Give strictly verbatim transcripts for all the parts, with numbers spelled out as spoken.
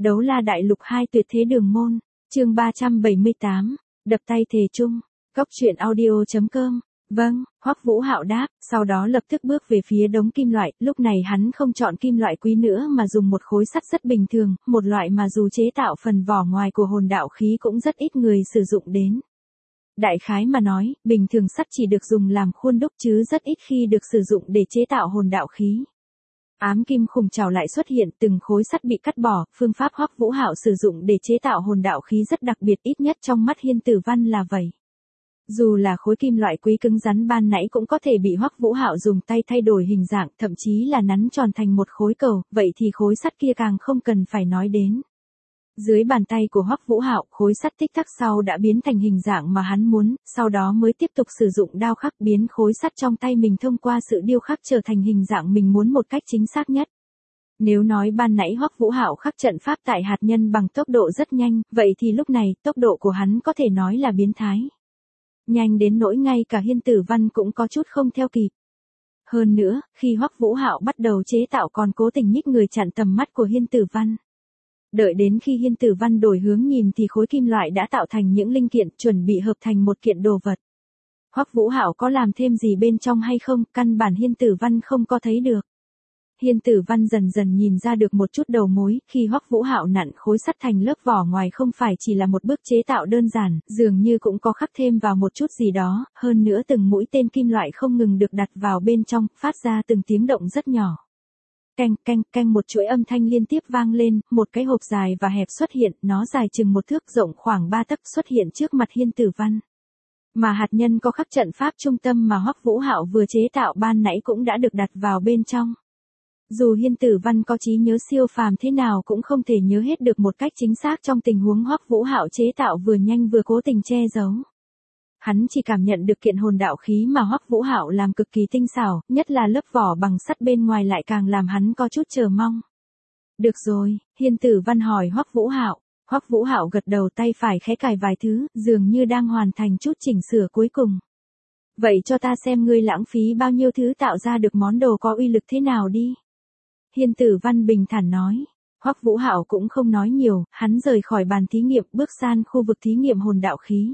Đấu la đại lục hai tuyệt thế đường môn, chương ba trăm bảy mươi tám, đập tay thề chung, góc truyện audio chấm com. Vâng, Hoắc Vũ Hạo đáp, sau đó lập tức bước về phía đống kim loại, lúc này hắn không chọn kim loại quý nữa mà dùng một khối sắt rất bình thường, một loại mà dù chế tạo phần vỏ ngoài của hồn đạo khí cũng rất ít người sử dụng đến. Đại khái mà nói, bình thường sắt chỉ được dùng làm khuôn đúc chứ rất ít khi được sử dụng để chế tạo hồn đạo khí. Ám kim khủng trảo lại xuất hiện, từng khối sắt bị cắt bỏ, phương pháp Hoắc Vũ Hạo sử dụng để chế tạo hồn đạo khí rất đặc biệt, ít nhất trong mắt Hiên Tử Văn là vậy. Dù là khối kim loại quý cứng rắn ban nãy cũng có thể bị Hoắc Vũ Hạo dùng tay thay đổi hình dạng, thậm chí là nắn tròn thành một khối cầu, vậy thì khối sắt kia càng không cần phải nói đến. Dưới bàn tay của Hoắc Vũ Hạo, khối sắt tích tắc sau đã biến thành hình dạng mà hắn muốn, sau đó mới tiếp tục sử dụng đao khắc biến khối sắt trong tay mình thông qua sự điêu khắc trở thành hình dạng mình muốn một cách chính xác nhất. Nếu nói ban nãy Hoắc Vũ Hạo khắc trận pháp tại hạt nhân bằng tốc độ rất nhanh, vậy thì lúc này, tốc độ của hắn có thể nói là biến thái. Nhanh đến nỗi ngay cả Hiên Tử Văn cũng có chút không theo kịp. Hơn nữa, khi Hoắc Vũ Hạo bắt đầu chế tạo còn cố tình nhích người chặn tầm mắt của Hiên Tử Văn. Đợi đến khi Hiên Tử Văn đổi hướng nhìn thì khối kim loại đã tạo thành những linh kiện chuẩn bị hợp thành một kiện đồ vật. Hoắc Vũ Hạo có làm thêm gì bên trong hay không, căn bản Hiên Tử Văn không có thấy được. Hiên Tử Văn dần dần nhìn ra được một chút đầu mối, khi Hoắc Vũ Hạo nặn khối sắt thành lớp vỏ ngoài không phải chỉ là một bước chế tạo đơn giản, dường như cũng có khắc thêm vào một chút gì đó, hơn nữa từng mũi tên kim loại không ngừng được đặt vào bên trong, phát ra từng tiếng động rất nhỏ. Canh, canh, canh, một chuỗi âm thanh liên tiếp vang lên, một cái hộp dài và hẹp xuất hiện, nó dài chừng một thước rộng khoảng ba tấc xuất hiện trước mặt Hiên Tử Văn. Mà hạt nhân có khắc trận pháp trung tâm mà Hoắc Vũ Hạo vừa chế tạo ban nãy cũng đã được đặt vào bên trong. Dù Hiên Tử Văn có trí nhớ siêu phàm thế nào cũng không thể nhớ hết được một cách chính xác trong tình huống Hoắc Vũ Hạo chế tạo vừa nhanh vừa cố tình che giấu. Hắn chỉ cảm nhận được kiện hồn đạo khí mà Hoắc Vũ Hạo làm cực kỳ tinh xảo, nhất là lớp vỏ bằng sắt bên ngoài lại càng làm hắn có chút chờ mong. Được rồi, Hiên Tử Văn hỏi Hoắc Vũ Hạo. Hoắc Vũ Hạo gật đầu, tay phải khẽ cài vài thứ, dường như đang hoàn thành chút chỉnh sửa cuối cùng. Vậy cho ta xem ngươi lãng phí bao nhiêu thứ tạo ra được món đồ có uy lực thế nào đi. Hiên Tử Văn bình thản nói. Hoắc Vũ Hạo cũng không nói nhiều, hắn rời khỏi bàn thí nghiệm bước sang khu vực thí nghiệm hồn đạo khí.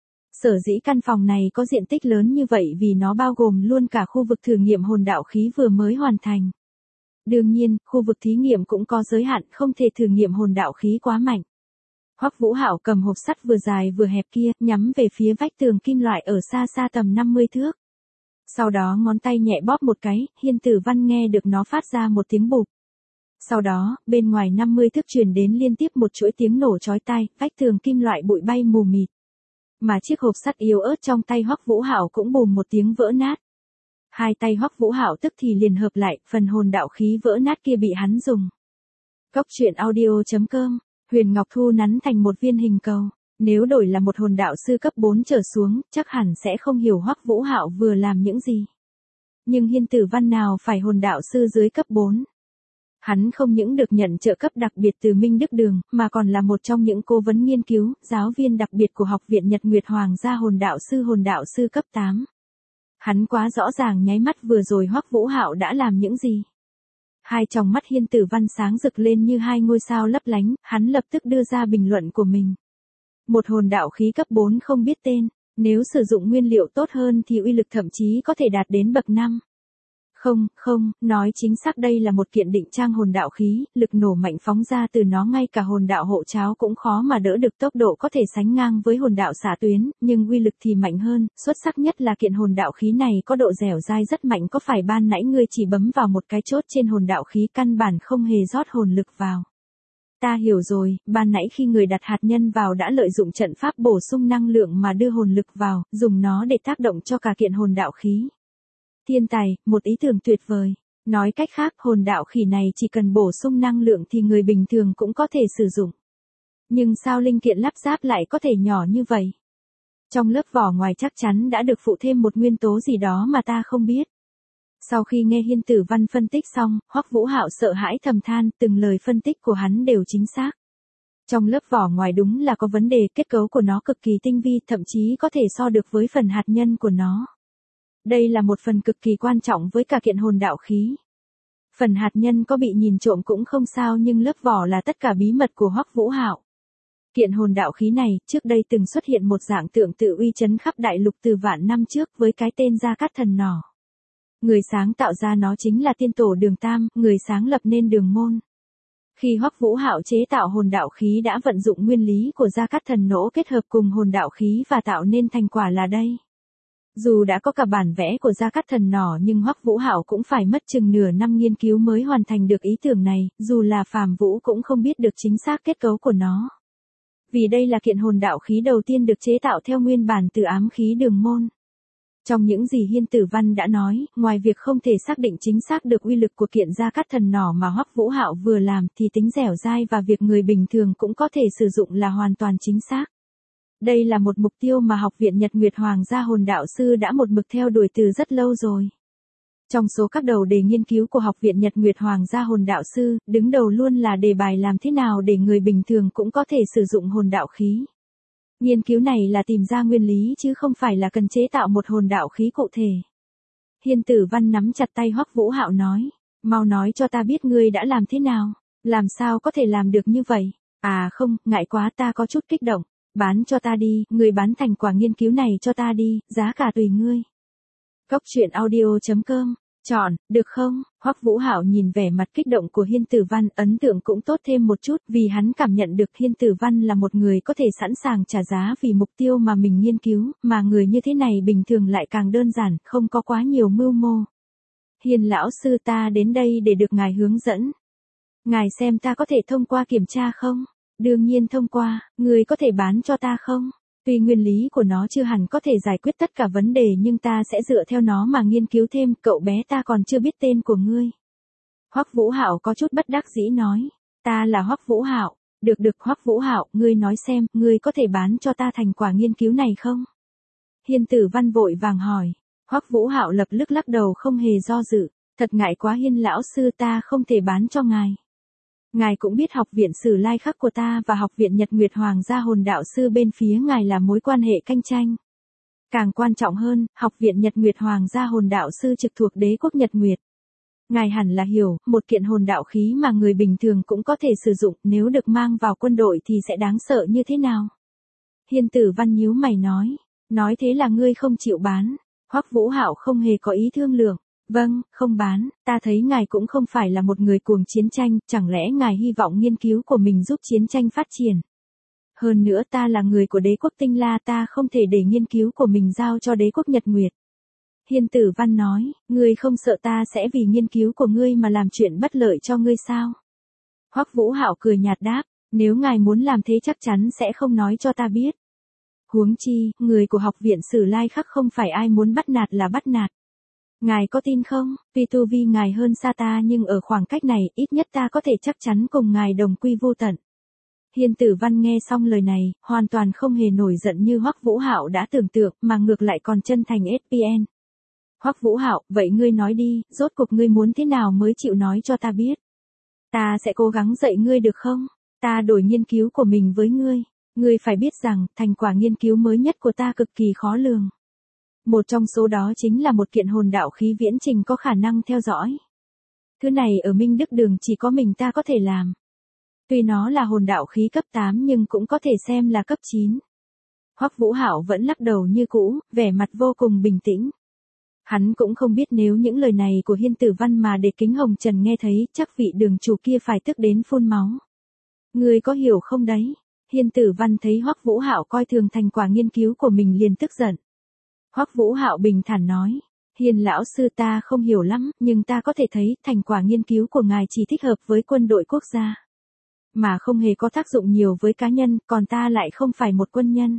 Sở dĩ căn phòng này có diện tích lớn như vậy vì nó bao gồm luôn cả khu vực thử nghiệm hồn đạo khí vừa mới hoàn thành. Đương nhiên, khu vực thí nghiệm cũng có giới hạn, không thể thử nghiệm hồn đạo khí quá mạnh. Hoắc Vũ Hạo cầm hộp sắt vừa dài vừa hẹp kia, nhắm về phía vách tường kim loại ở xa xa tầm năm mươi thước. Sau đó ngón tay nhẹ bóp một cái, Hiên Tử Văn nghe được nó phát ra một tiếng bụp. Sau đó, bên ngoài năm mươi thước truyền đến liên tiếp một chuỗi tiếng nổ chói tai, vách tường kim loại bụi bay mù mịt. Mà chiếc hộp sắt yếu ớt trong tay Hoắc Vũ Hạo cũng bùm một tiếng vỡ nát. Hai tay Hoắc Vũ Hạo tức thì liền hợp lại, phần hồn đạo khí vỡ nát kia bị hắn dùng. Góc truyện audio chấm com, Huyền Ngọc Thu nắn thành một viên hình cầu. Nếu đổi là một hồn đạo sư cấp bốn trở xuống, chắc hẳn sẽ không hiểu Hoắc Vũ Hạo vừa làm những gì. Nhưng Hiên Tử Văn nào phải hồn đạo sư dưới cấp bốn. Hắn không những được nhận trợ cấp đặc biệt từ Minh Đức Đường, mà còn là một trong những cố vấn nghiên cứu, giáo viên đặc biệt của Học viện Nhật Nguyệt Hoàng gia hồn đạo sư hồn đạo sư cấp tám. Hắn quá rõ ràng nháy mắt vừa rồi Hoắc Vũ Hạo đã làm những gì. Hai tròng mắt Hiên Tử Văn sáng rực lên như hai ngôi sao lấp lánh, hắn lập tức đưa ra bình luận của mình. Một hồn đạo khí cấp bốn không biết tên, nếu sử dụng nguyên liệu tốt hơn thì uy lực thậm chí có thể đạt đến bậc năm. Không, không, nói chính xác đây là một kiện định trang hồn đạo khí, lực nổ mạnh phóng ra từ nó ngay cả hồn đạo hộ cháo cũng khó mà đỡ được, tốc độ có thể sánh ngang với hồn đạo xạ tuyến, nhưng uy lực thì mạnh hơn, xuất sắc nhất là kiện hồn đạo khí này có độ dẻo dai rất mạnh, có phải ban nãy ngươi chỉ bấm vào một cái chốt trên hồn đạo khí căn bản không hề rót hồn lực vào. Ta hiểu rồi, ban nãy khi người đặt hạt nhân vào đã lợi dụng trận pháp bổ sung năng lượng mà đưa hồn lực vào, dùng nó để tác động cho cả kiện hồn đạo khí. Thiên tài, một ý tưởng tuyệt vời. Nói cách khác, hồn đạo khí này chỉ cần bổ sung năng lượng thì người bình thường cũng có thể sử dụng. Nhưng sao linh kiện lắp ráp lại có thể nhỏ như vậy? Trong lớp vỏ ngoài chắc chắn đã được phụ thêm một nguyên tố gì đó mà ta không biết. Sau khi nghe Hiên Tử Văn phân tích xong, Hoắc Vũ Hạo sợ hãi thầm than, từng lời phân tích của hắn đều chính xác. Trong lớp vỏ ngoài đúng là có vấn đề, kết cấu của nó cực kỳ tinh vi, thậm chí có thể so được với phần hạt nhân của nó. Đây là một phần cực kỳ quan trọng với cả kiện hồn đạo khí. Phần hạt nhân có bị nhìn trộm cũng không sao nhưng lớp vỏ là tất cả bí mật của Hoắc Vũ Hạo. Kiện hồn đạo khí này, trước đây từng xuất hiện một dạng tượng tự uy chấn khắp đại lục từ vạn năm trước với cái tên Gia Cát Thần Nỏ. Người sáng tạo ra nó chính là tiên tổ Đường Tam, người sáng lập nên Đường Môn. Khi Hoắc Vũ Hạo chế tạo hồn đạo khí đã vận dụng nguyên lý của Gia Cát Thần Nỗ kết hợp cùng hồn đạo khí và tạo nên thành quả là đây. Dù đã có cả bản vẽ của Gia Cát Thần Nỏ nhưng Hoắc Vũ Hạo cũng phải mất chừng nửa năm nghiên cứu mới hoàn thành được ý tưởng này, dù là phàm vũ cũng không biết được chính xác kết cấu của nó. Vì đây là kiện hồn đạo khí đầu tiên được chế tạo theo nguyên bản từ ám khí Đường Môn. Trong những gì Hiên Tử Văn đã nói, ngoài việc không thể xác định chính xác được uy lực của kiện Gia Cát Thần Nỏ mà Hoắc Vũ Hạo vừa làm thì tính dẻo dai và việc người bình thường cũng có thể sử dụng là hoàn toàn chính xác. Đây là một mục tiêu mà Học viện Nhật Nguyệt Hoàng gia hồn đạo sư đã một mực theo đuổi từ rất lâu rồi. Trong số các đầu đề nghiên cứu của Học viện Nhật Nguyệt Hoàng gia hồn đạo sư, đứng đầu luôn là đề bài làm thế nào để người bình thường cũng có thể sử dụng hồn đạo khí. Nghiên cứu này là tìm ra nguyên lý chứ không phải là cần chế tạo một hồn đạo khí cụ thể. Hiên Tử Văn nắm chặt tay Hoắc Vũ Hạo nói, mau nói cho ta biết ngươi đã làm thế nào, làm sao có thể làm được như vậy. À không, ngại quá, ta có chút kích động, bán cho ta đi, ngươi bán thành quả nghiên cứu này cho ta đi, giá cả tùy ngươi. Cốc truyện audio chấm com Chọn, được không? Hoắc Vũ Hạo nhìn vẻ mặt kích động của Hiên Tử Văn, ấn tượng cũng tốt thêm một chút vì hắn cảm nhận được Hiên Tử Văn là một người có thể sẵn sàng trả giá vì mục tiêu mà mình nghiên cứu, mà người như thế này bình thường lại càng đơn giản, không có quá nhiều mưu mô. Hiên lão sư, ta đến đây để được ngài hướng dẫn. Ngài xem ta có thể thông qua kiểm tra không? Đương nhiên thông qua, người có thể bán cho ta không? Tuy nguyên lý của nó chưa hẳn có thể giải quyết tất cả vấn đề nhưng ta sẽ dựa theo nó mà nghiên cứu thêm, cậu bé ta còn chưa biết tên của ngươi. Hoắc Vũ Hạo có chút bất đắc dĩ nói, ta là Hoắc Vũ Hạo. Được được Hoắc Vũ Hạo, ngươi nói xem, ngươi có thể bán cho ta thành quả nghiên cứu này không? Hiên Tử Văn vội vàng hỏi. Hoắc Vũ Hạo lập tức lắc đầu không hề do dự, thật ngại quá Hiên lão sư, ta không thể bán cho ngài. Ngài cũng biết Học viện Sử Lai Khắc của ta và Học viện Nhật Nguyệt Hoàng gia hồn đạo sư bên phía ngài là mối quan hệ cạnh tranh. Càng quan trọng hơn, Học viện Nhật Nguyệt Hoàng gia hồn đạo sư trực thuộc đế quốc Nhật Nguyệt. Ngài hẳn là hiểu, một kiện hồn đạo khí mà người bình thường cũng có thể sử dụng, nếu được mang vào quân đội thì sẽ đáng sợ như thế nào? Hiên Tử Văn nhíu mày nói, nói thế là ngươi không chịu bán. Hoắc Vũ Hạo không hề có ý thương lượng. Vâng, không bán, ta thấy ngài cũng không phải là một người cuồng chiến tranh, chẳng lẽ ngài hy vọng nghiên cứu của mình giúp chiến tranh phát triển. Hơn nữa ta là người của đế quốc Tinh La, ta không thể để nghiên cứu của mình giao cho đế quốc Nhật Nguyệt. Hiên Tử Văn nói, ngươi không sợ ta sẽ vì nghiên cứu của ngươi mà làm chuyện bất lợi cho ngươi sao? Hoắc Vũ Hạo cười nhạt đáp, nếu ngài muốn làm thế chắc chắn sẽ không nói cho ta biết. Huống chi, người của Học viện Sử Lai Khắc không phải ai muốn bắt nạt là bắt nạt. Ngài có tin không, tuy tu vi ngài hơn xa ta nhưng ở khoảng cách này ít nhất ta có thể chắc chắn cùng ngài đồng quy vô tận. Hiên Tử Văn nghe xong lời này, hoàn toàn không hề nổi giận như Hoắc Vũ Hạo đã tưởng tượng mà ngược lại còn chân thành ét pê en. Hoắc Vũ Hạo, vậy ngươi nói đi, rốt cuộc ngươi muốn thế nào mới chịu nói cho ta biết. Ta sẽ cố gắng dạy ngươi được không? Ta đổi nghiên cứu của mình với ngươi. Ngươi phải biết rằng, thành quả nghiên cứu mới nhất của ta cực kỳ khó lường. Một trong số đó chính là một kiện hồn đạo khí viễn trình có khả năng theo dõi. Thứ này ở Minh Đức Đường chỉ có mình ta có thể làm. Tuy nó là hồn đạo khí cấp tám nhưng cũng có thể xem là cấp chín. Hoắc Vũ Hạo vẫn lắc đầu như cũ, vẻ mặt vô cùng bình tĩnh. Hắn cũng không biết nếu những lời này của Hiên Tử Văn mà để Kính Hồng Trần nghe thấy, chắc vị đường chủ kia phải tức đến phun máu. Ngươi có hiểu không đấy? Hiên Tử Văn thấy Hoắc Vũ Hạo coi thường thành quả nghiên cứu của mình liền tức giận. Hoắc Vũ Hạo bình thản nói, Hiên lão sư, ta không hiểu lắm, nhưng ta có thể thấy thành quả nghiên cứu của ngài chỉ thích hợp với quân đội quốc gia. Mà không hề có tác dụng nhiều với cá nhân, còn ta lại không phải một quân nhân.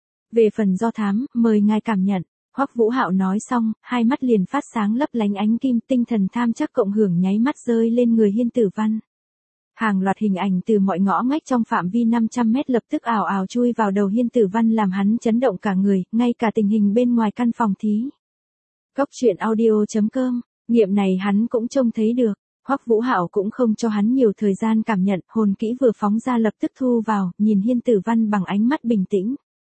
Về phần do thám, mời ngài cảm nhận. Hoắc Vũ Hạo nói xong, hai mắt liền phát sáng lấp lánh ánh kim, tinh thần tham chắc cộng hưởng nháy mắt rơi lên người Hiên Tử Văn. Hàng loạt hình ảnh từ mọi ngõ ngách trong phạm vi năm trăm mét lập tức ào ào chui vào đầu Hiên Tử Văn làm hắn chấn động cả người, ngay cả tình hình bên ngoài căn phòng thí. Cốc truyện audio chấm com, nghiệm này hắn cũng trông thấy được. Hoắc Vũ Hạo cũng không cho hắn nhiều thời gian cảm nhận, hồn kỹ vừa phóng ra lập tức thu vào, nhìn Hiên Tử Văn bằng ánh mắt bình tĩnh.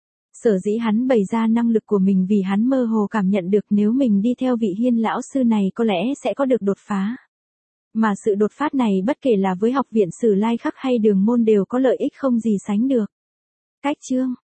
Sở dĩ hắn bày ra năng lực của mình vì hắn mơ hồ cảm nhận được nếu mình đi theo vị Hiên lão sư này có lẽ sẽ có được đột phá. Mà sự đột phát này bất kể là với Học viện Sử Lai Khắc hay Đường Môn đều có lợi ích không gì sánh được. Cách chương